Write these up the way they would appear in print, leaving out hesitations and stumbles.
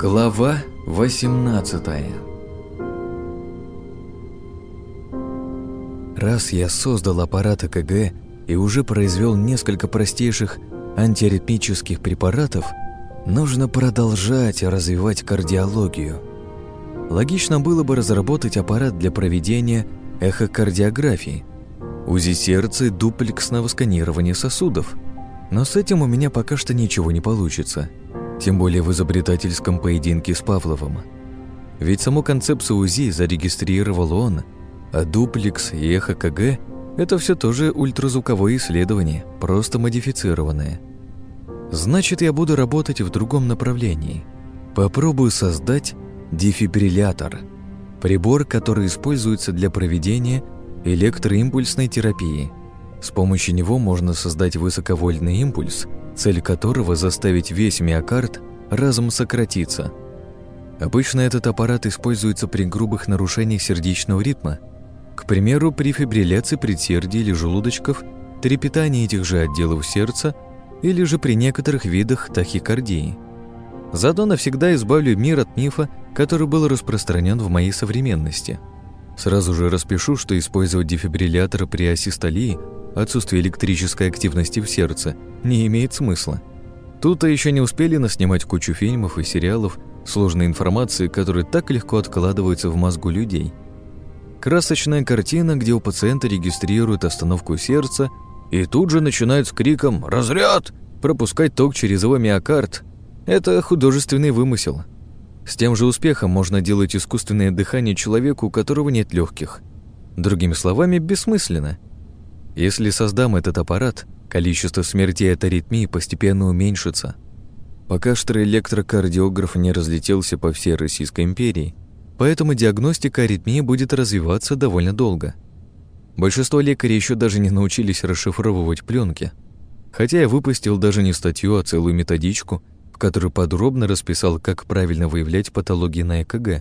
Глава 18. Раз я создал аппарат ЭКГ и уже произвел несколько простейших антиаритмических препаратов, нужно продолжать развивать кардиологию. Логично было бы разработать аппарат для проведения эхокардиографии, УЗИ сердца и дуплексного сканирования сосудов. Но с этим у меня пока что ничего не получится, тем более в изобретательском поединке с Павловым. Ведь саму концепцию УЗИ зарегистрировал он, а дуплекс и эхо-КГ – это все тоже ультразвуковое исследование, просто модифицированное. Значит, я буду работать в другом направлении. Попробую создать дефибриллятор – прибор, который используется для проведения электроимпульсной терапии. С помощью него можно создать высоковольтный импульс, цель которого заставить весь миокард разом сократиться. Обычно этот аппарат используется при грубых нарушениях сердечного ритма, к примеру, при фибрилляции предсердий или желудочков, трепетании этих же отделов сердца или же при некоторых видах тахикардии. Заодно навсегда избавлю мир от мифа, который был распространен в моей современности. Сразу же распишу, что использовать дефибриллятор при асистолии, отсутствие электрической активности в сердце, не имеет смысла. Тут-то еще не успели наснимать кучу фильмов и сериалов, сложной информации, которая так легко откладывается в мозгу людей. Красочная картина, где у пациента регистрируют остановку сердца и тут же начинают с криком «Разряд!» пропускать ток через его миокард. Это художественный вымысел. С тем же успехом можно делать искусственное дыхание человеку, у которого нет легких. Другими словами, бессмысленно. Если создам этот аппарат, количество смертей от аритмии постепенно уменьшится. Пока что электрокардиограф не разлетелся по всей Российской империи, поэтому диагностика аритмии будет развиваться довольно долго. Большинство лекарей еще даже не научились расшифровывать пленки, хотя я выпустил даже не статью, а целую методичку, в которой подробно расписал, как правильно выявлять патологии на ЭКГ.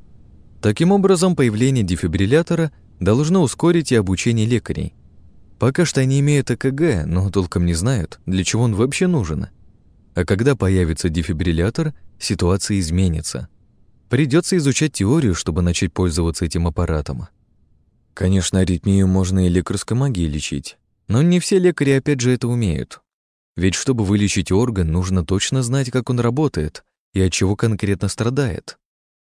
Таким образом, появление дефибриллятора должно ускорить и обучение лекарей. Пока что они имеют ЭКГ, но толком не знают, для чего он вообще нужен. А когда появится дефибриллятор, ситуация изменится. Придется изучать теорию, чтобы начать пользоваться этим аппаратом. Конечно, аритмию можно и лекарской магией лечить, но не все лекари опять же это умеют. Ведь чтобы вылечить орган, нужно точно знать, как он работает и от чего конкретно страдает.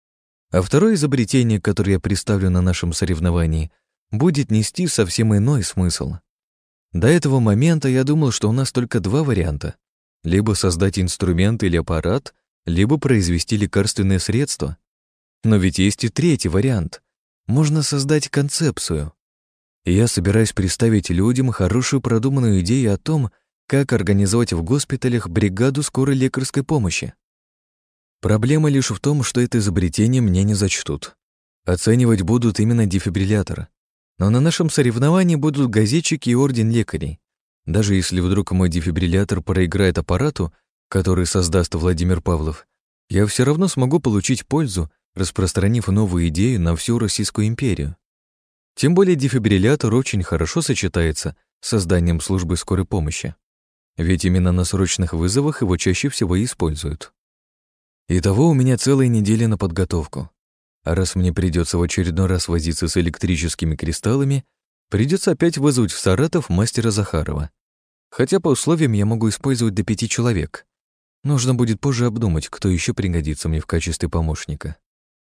А второе изобретение, которое я представлю на нашем соревновании, будет нести совсем иной смысл. До этого момента я думал, что у нас только два варианта. Либо создать инструмент или аппарат, либо произвести лекарственное средство. Но ведь есть и третий вариант. Можно создать концепцию. И я собираюсь представить людям хорошую продуманную идею о том, как организовать в госпиталях бригаду скорой лекарской помощи. Проблема лишь в том, что это изобретение мне не зачтут. Оценивать будут именно дефибриллятор. Но на нашем соревновании будут газетчики и орден лекарей. Даже если вдруг мой дефибриллятор проиграет аппарату, который создаст Владимир Павлов, я все равно смогу получить пользу, распространив новую идею на всю Российскую империю. Тем более дефибриллятор очень хорошо сочетается с созданием службы скорой помощи. Ведь именно на срочных вызовах его чаще всего и используют. Итого у меня целая неделя на подготовку. А раз мне придется в очередной раз возиться с электрическими кристаллами, придется опять вызвать в Саратов мастера Захарова. Хотя по условиям я могу использовать до 5 человек. Нужно будет позже обдумать, кто еще пригодится мне в качестве помощника.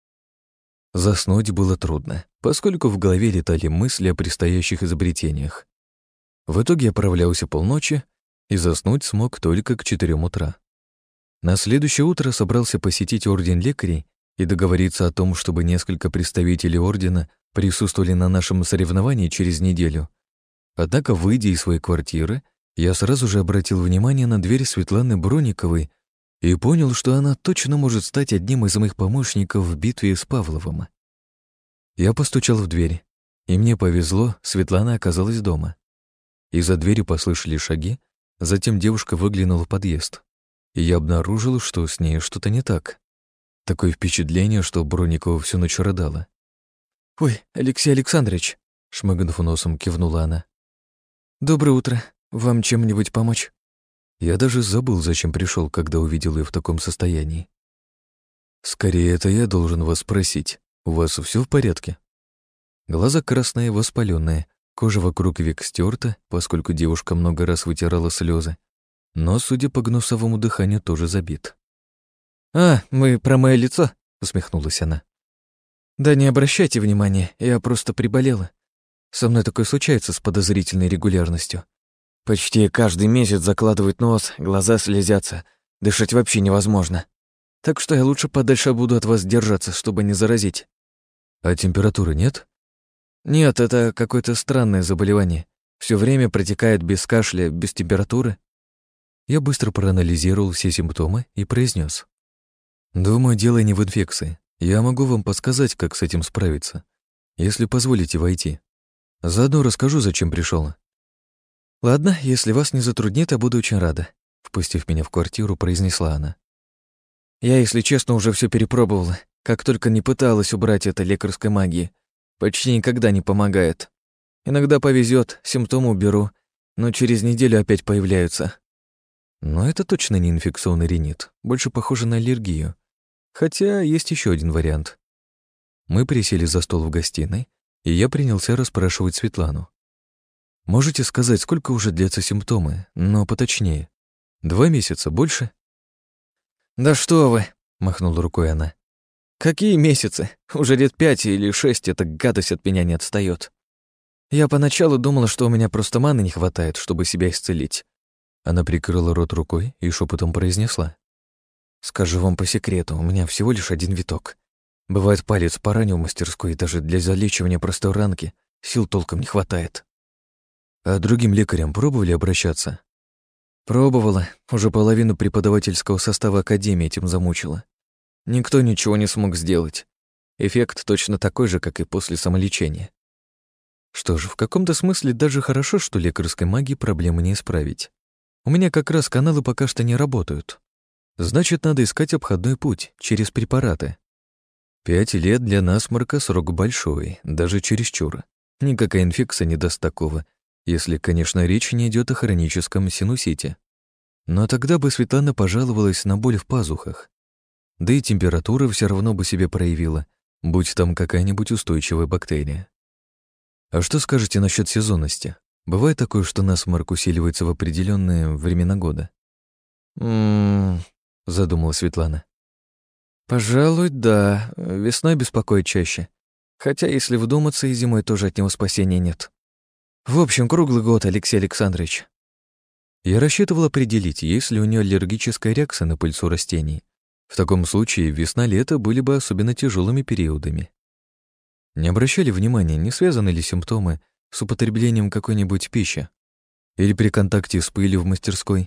Заснуть было трудно, поскольку в голове летали мысли о предстоящих изобретениях. В итоге я провалялся полночи и заснуть смог только к 4 утра. На следующее утро собрался посетить орден лекарей и договориться о том, чтобы несколько представителей ордена присутствовали на нашем соревновании через неделю. Однако, выйдя из своей квартиры, я сразу же обратил внимание на дверь Светланы Бронниковой и понял, что она точно может стать одним из моих помощников в битве с Павловым. Я постучал в дверь, и мне повезло, Светлана оказалась дома. Из-за двери послышались шаги, затем девушка выглянула в подъезд, и я обнаружил, что с ней что-то не так. Такое впечатление, что Бронникова всю ночь рыдала. «Ой, Алексей Александрович!» — шмыгнув носом, кивнула она. «Доброе утро. Вам чем-нибудь помочь?» Я даже забыл, зачем пришел, когда увидел ее в таком состоянии. Скорее, это я должен вас спросить. У вас все в порядке? Глаза красные, воспаленные, кожа вокруг век стерта, поскольку девушка много раз вытирала слезы. Но, судя по гнусовому дыханию, тоже забит. Вы про мое лицо?» — усмехнулась она. «Да не обращайте внимания, я просто приболела. Со мной такое случается с подозрительной регулярностью. Почти каждый месяц закладывает нос, глаза слезятся, дышать вообще невозможно. Так что я лучше подальше буду от вас держаться, чтобы не заразить». «А температуры нет?» «Нет, это какое-то странное заболевание. Все время протекает без кашля, без температуры». Я быстро проанализировал все симптомы и произнес: «Думаю, дело не в инфекции. Я могу вам подсказать, как с этим справиться, если позволите войти. Заодно расскажу, зачем пришел». «Ладно, если вас не затруднит, я буду очень рада», — впустив меня в квартиру, произнесла она. «Я, если честно, уже все перепробовала. Как только не пыталась убрать это лекарской магией. Почти никогда не помогает. Иногда повезет, симптомы уберу, но через неделю опять появляются». Но это точно не инфекционный ринит, больше похоже на аллергию. Хотя есть еще один вариант. Мы присели за стол в гостиной, и я принялся расспрашивать Светлану. «Можете сказать, сколько уже длятся симптомы, но поточнее? 2 месяца, больше?» «Да что вы!» — махнула рукой она. «Какие месяцы? Уже лет 5 или 6 эта гадость от меня не отстает. Я поначалу думала, что у меня просто маны не хватает, чтобы себя исцелить». Она прикрыла рот рукой и шепотом произнесла: «Скажу вам по секрету, у меня всего лишь один виток. Бывает, палец поранил в мастерской, и даже для залечивания простой ранки сил толком не хватает». «А другим лекарям пробовали обращаться?» «Пробовала. Уже половину преподавательского состава академии этим замучила. Никто ничего не смог сделать. Эффект точно такой же, как и после самолечения». Что ж, в каком-то смысле даже хорошо, что лекарской магией проблемы не исправить. У меня как раз каналы пока что не работают. Значит, надо искать обходной путь через препараты. 5 лет для насморка срок большой, даже чересчур. Никакая инфекция не даст такого, если, конечно, речь не идет о хроническом синусите. Но тогда бы Светлана пожаловалась на боль в пазухах. Да и температура все равно бы себе проявила, будь там какая-нибудь устойчивая бактерия. А что скажете насчет сезонности? Бывает такое, что насморк усиливается в определенные времена года? Задумалась Светлана. Пожалуй, да. Весной беспокоит чаще. Хотя, если вдуматься, и зимой тоже от него спасения нет. В общем, круглый год, Алексей Александрович. Я рассчитывал определить, есть ли у нее аллергическая реакция на пыльцу растений. В таком случае весна-лето были бы особенно тяжелыми периодами. Не обращали внимания, не связаны ли симптомы с употреблением какой-нибудь пищи или при контакте с пылью в мастерской?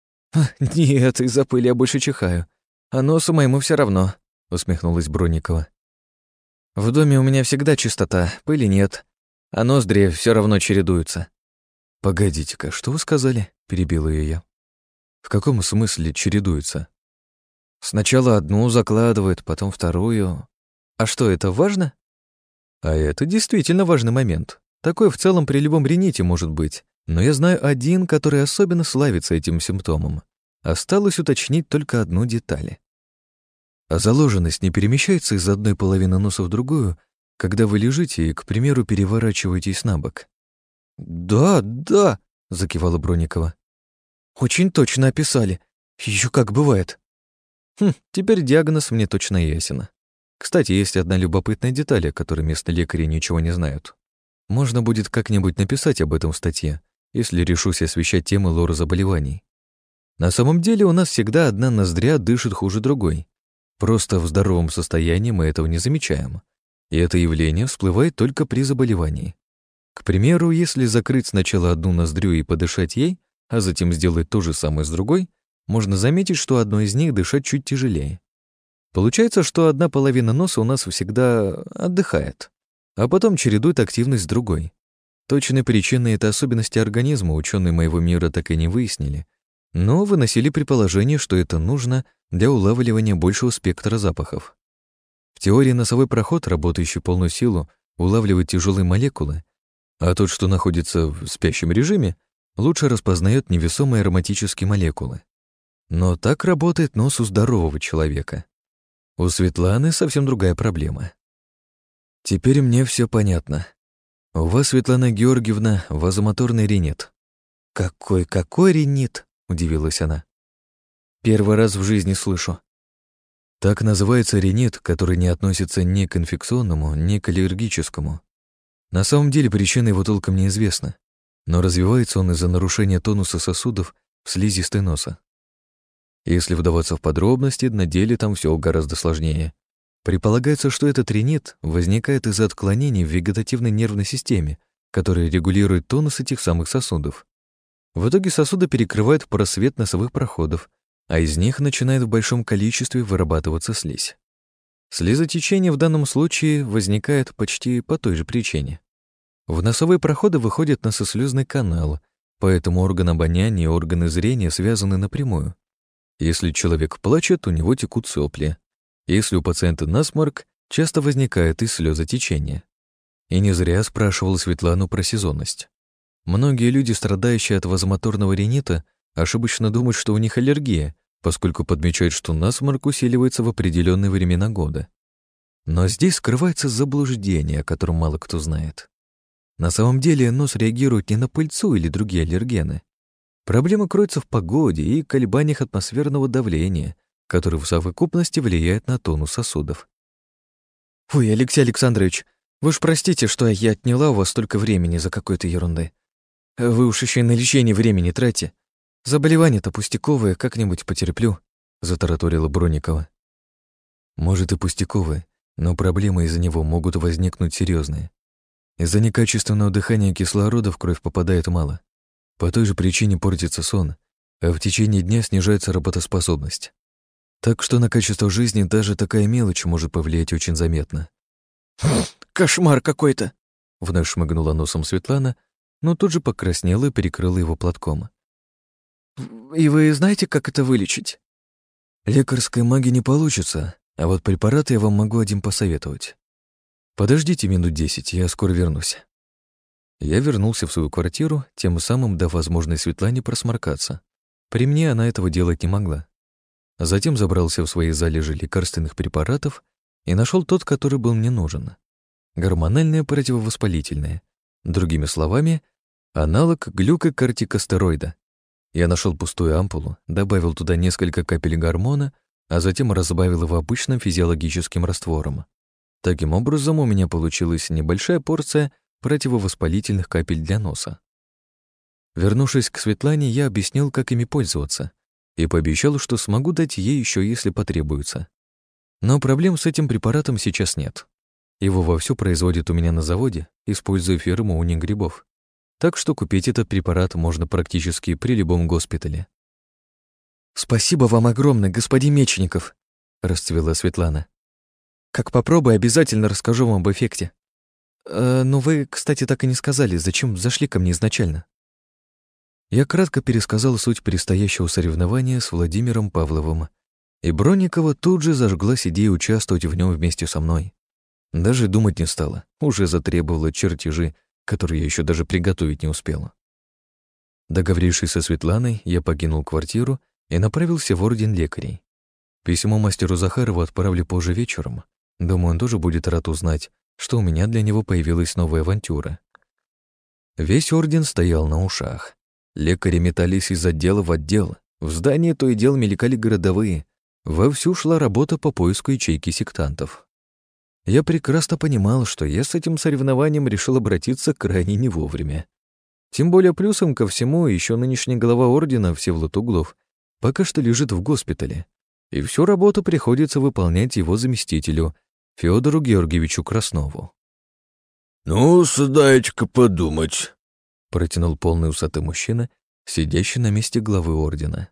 «Нет, из-за пыли я больше чихаю, а носу моему все равно», — усмехнулась Бронникова. «В доме у меня всегда чистота, пыли нет, а ноздри все равно чередуются». «Погодите-ка, что вы сказали?» — перебила ее я. «В каком смысле чередуются?» «Сначала одну закладывают, потом вторую. А что, это важно?» «А это действительно важный момент. Такое в целом при любом рините может быть, но я знаю один, который особенно славится этим симптомом. Осталось уточнить только одну деталь. А заложенность не перемещается из одной половины носа в другую, когда вы лежите и, к примеру, переворачиваетесь на бок?» «Да, да», — закивала Бронникова. «Очень точно описали. Еще как бывает». Теперь диагноз мне точно ясен. Кстати, есть одна любопытная деталь, о которой местные лекари ничего не знают. Можно будет как-нибудь написать об этом в статье, если решусь освещать темы лора заболеваний. На самом деле у нас всегда одна ноздря дышит хуже другой. Просто в здоровом состоянии мы этого не замечаем. И это явление всплывает только при заболевании. К примеру, если закрыть сначала одну ноздрю и подышать ей, а затем сделать то же самое с другой, можно заметить, что одной из них дышать чуть тяжелее. Получается, что одна половина носа у нас всегда отдыхает, а потом чередует активность с другой. Точной причины этой особенности организма ученые моего мира так и не выяснили, но выносили предположение, что это нужно для улавливания большего спектра запахов. В теории носовой проход, работающий в полную силу, улавливает тяжелые молекулы, а тот, что находится в спящем режиме, лучше распознает невесомые ароматические молекулы. Но так работает нос у здорового человека. У Светланы совсем другая проблема. Теперь мне все понятно. У вас, Светлана Георгиевна, вазомоторный ринит. Какой ринит? Удивилась она. Первый раз в жизни слышу. Так называется ринит, который не относится ни к инфекционному, ни к аллергическому. На самом деле причина его толком неизвестна, но развивается он из-за нарушения тонуса сосудов в слизистой носа. Если вдаваться в подробности, на деле там все гораздо сложнее. Предполагается, что этот ринит возникает из-за отклонений в вегетативной нервной системе, которая регулирует тонус этих самых сосудов. В итоге сосуды перекрывают просвет носовых проходов, а из них начинает в большом количестве вырабатываться слизь. Слезотечение в данном случае возникает почти по той же причине. В носовые проходы выходит носослёзный канал, поэтому орган обоняния и органы зрения связаны напрямую. Если человек плачет, у него текут сопли. Если у пациента насморк, часто возникает и слезотечение. И не зря спрашивал Светлану про сезонность. Многие люди, страдающие от вазомоторного ринита, ошибочно думают, что у них аллергия, поскольку подмечают, что насморк усиливается в определенные времена года. Но здесь скрывается заблуждение, о котором мало кто знает. На самом деле нос реагирует не на пыльцу или другие аллергены. Проблема кроется в погоде и колебаниях атмосферного давления, которые в совокупности влияют на тонус сосудов. «Ой, Алексей Александрович, вы уж простите, что я отняла у вас столько времени за какой-то ерунды. Вы уж еще и на лечение времени тратите. Заболевание-то пустяковое, как-нибудь потерплю», — затараторила Бронникова. «Может и пустяковое, но проблемы из-за него могут возникнуть серьезные. Из-за некачественного дыхания кислорода в кровь попадает мало. По той же причине портится сон, а в течение дня снижается работоспособность. Так что на качество жизни даже такая мелочь может повлиять очень заметно». «Кошмар какой-то!» — вновь шмыгнула носом Светлана, но тут же покраснела и перекрыла его платком. «И вы знаете, как это вылечить?» «Лекарской магии не получится, а вот препараты я вам могу один посоветовать. Подождите минут 10, я скоро вернусь». Я вернулся в свою квартиру, тем самым дав возможность Светлане просморкаться. При мне она этого делать не могла. Затем забрался в свои залежи лекарственных препаратов и нашел тот, который был мне нужен. Гормональное противовоспалительное. Другими словами, аналог глюкокортикостероида. Я нашел пустую ампулу, добавил туда несколько капель гормона, а затем разбавил его обычным физиологическим раствором. Таким образом, у меня получилась небольшая порция противовоспалительных капель для носа. Вернувшись к Светлане, я объяснил, как ими пользоваться, и пообещал, что смогу дать ей еще, если потребуется. Но проблем с этим препаратом сейчас нет. Его вовсю производят у меня на заводе, используя фирму Уни-Грибов. Так что купить этот препарат можно практически при любом госпитале. «Спасибо вам огромное, господин Мечников», — расцвела Светлана. «Как попробую, обязательно расскажу вам об эффекте. Но вы, кстати, так и не сказали, зачем зашли ко мне изначально». Я кратко пересказал суть предстоящего соревнования с Владимиром Павловым, и Бронникова тут же зажглась идея участвовать в нем вместе со мной. Даже думать не стала, уже затребовала чертежи, которые я еще даже приготовить не успела. Договорившись со Светланой, я покинул квартиру и направился в орден лекарей. Письмо мастеру Захарову отправлю позже вечером. Думаю, он тоже будет рад узнать, что у меня для него появилась новая авантюра. Весь орден стоял на ушах. Лекари метались из отдела в отдел. В здании то и дело мелькали городовые. Вовсю шла работа по поиску ячейки сектантов. Я прекрасно понимал, что я с этим соревнованием решил обратиться крайне не вовремя. Тем более плюсом ко всему еще нынешний глава ордена Всеволод Углов пока что лежит в госпитале, и всю работу приходится выполнять его заместителю Федору Георгиевичу Краснову. «Ну, дайте-ка подумать», — протянул полный усатый мужчина, сидящий на месте главы ордена.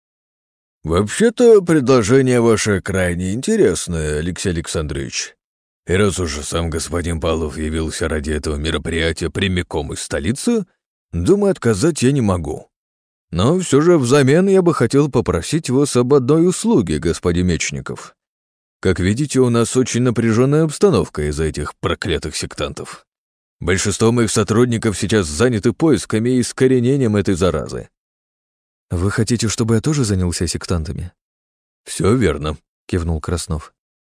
«Вообще-то предложение ваше крайне интересное, Алексей Александрович. И раз уж сам господин Павлов явился ради этого мероприятия прямиком из столицы, думаю, отказать я не могу. Но все же взамен я бы хотел попросить вас об одной услуге, господин Мечников. Как видите, у нас очень напряженная обстановка из-за этих проклятых сектантов. Большинство моих сотрудников сейчас заняты поисками и искоренением этой заразы». «Вы хотите, чтобы я тоже занялся сектантами?» «Все верно», — кивнул Краснов.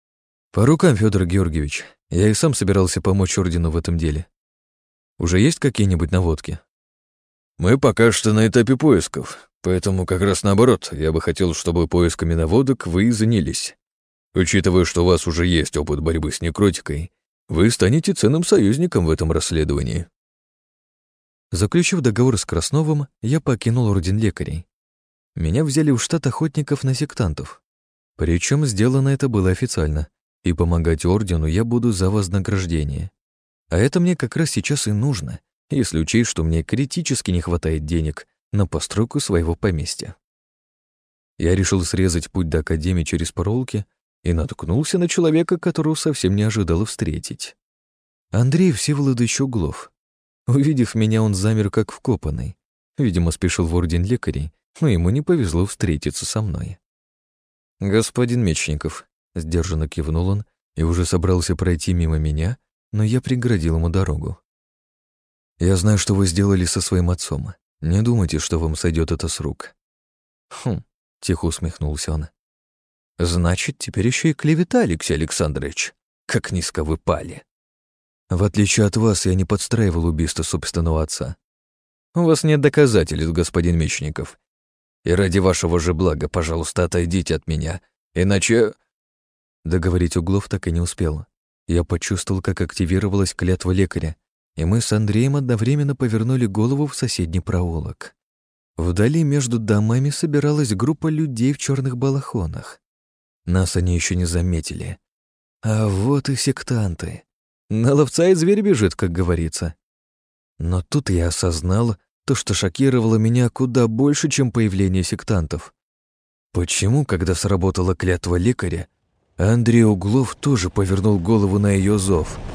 По рукам, Федор Георгиевич. Я и сам собирался помочь ордену в этом деле. Уже есть какие-нибудь наводки? Мы пока что на этапе поисков, поэтому как раз наоборот, я бы хотел, чтобы поисками наводок вы и занялись. Учитывая, что у вас уже есть опыт борьбы с некротикой, вы станете ценным союзником в этом расследовании. Заключив договор с Красновым, я покинул орден лекарей. Меня взяли в штат охотников на сектантов. Причем сделано это было официально, и помогать ордену я буду за вознаграждение. А это мне как раз сейчас и нужно, если учесть, что мне критически не хватает денег на постройку своего поместья. Я решил срезать путь до академии через проулки и наткнулся на человека, которого совсем не ожидал встретить. Андрей Всеволодович Углов. Увидев меня, он замер как вкопанный. Видимо, спешил в орден лекарей, но ему не повезло встретиться со мной. «Господин Мечников», — сдержанно кивнул он и уже собрался пройти мимо меня, но я преградил ему дорогу. «Я знаю, что вы сделали со своим отцом. Не думайте, что вам сойдет это с рук». «Хм», — тихо усмехнулся он. «Значит, теперь еще и клевета, Алексей Александрович. Как низко вы пали». «В отличие от вас, я не подстраивал убийство собственного отца. У вас нет доказательств, господин Мечников. И ради вашего же блага, пожалуйста, отойдите от меня, иначе...» Договорить Углов так и не успел. Я почувствовал, как активировалась клятва лекаря, и мы с Андреем одновременно повернули голову в соседний проулок. Вдали между домами собиралась группа людей в черных балахонах. Нас они еще не заметили. А вот и сектанты. На ловца и зверь бежит, как говорится. Но тут я осознал то, что шокировало меня куда больше, чем появление сектантов. Почему, когда сработала клятва лекаря, Андрей Углов тоже повернул голову на ее зов —